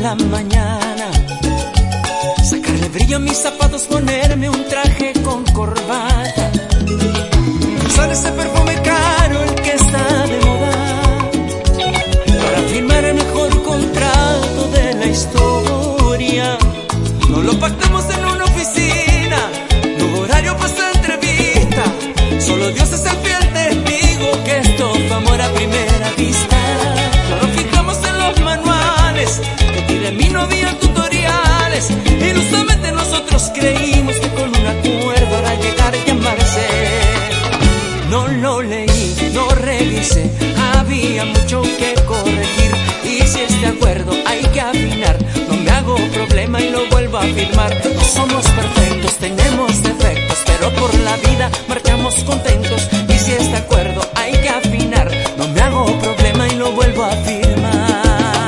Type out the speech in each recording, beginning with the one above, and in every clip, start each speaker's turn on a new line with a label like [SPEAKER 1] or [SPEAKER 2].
[SPEAKER 1] la mañana, sacarle brillo a mis zapatos, ponerme un traje con corbata, usar ese perfume caro, el que está de moda, para firmar el mejor contrato de la historia. No lo pactamos en una oficina, no hubo horario para esta entrevista, solo Dios es el fiel testigo que esto fue amor a primera vista. No lo fijamos en los manuales, que ti de mí no había tutoriales, ilusamente nosotros creímos que con un acuerdo hará llegar y amarse. No lo leí, no revisé, había mucho que corregir, y si este acuerdo hay que afinar, no me hago problema y lo vuelvo a firmar. No somos perfectos, tenemos defectos, pero por la vida marchamos contentos, y si este acuerdo hay que afinar, no me hago problema y lo vuelvo a firmar.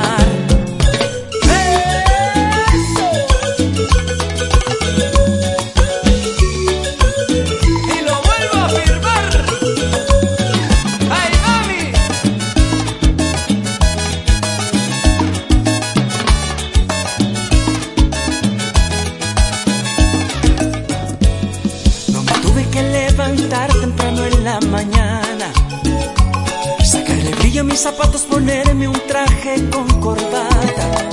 [SPEAKER 1] Levantar temprano en la mañana, sacarle brillo a mis zapatos, ponerme un traje con corbata,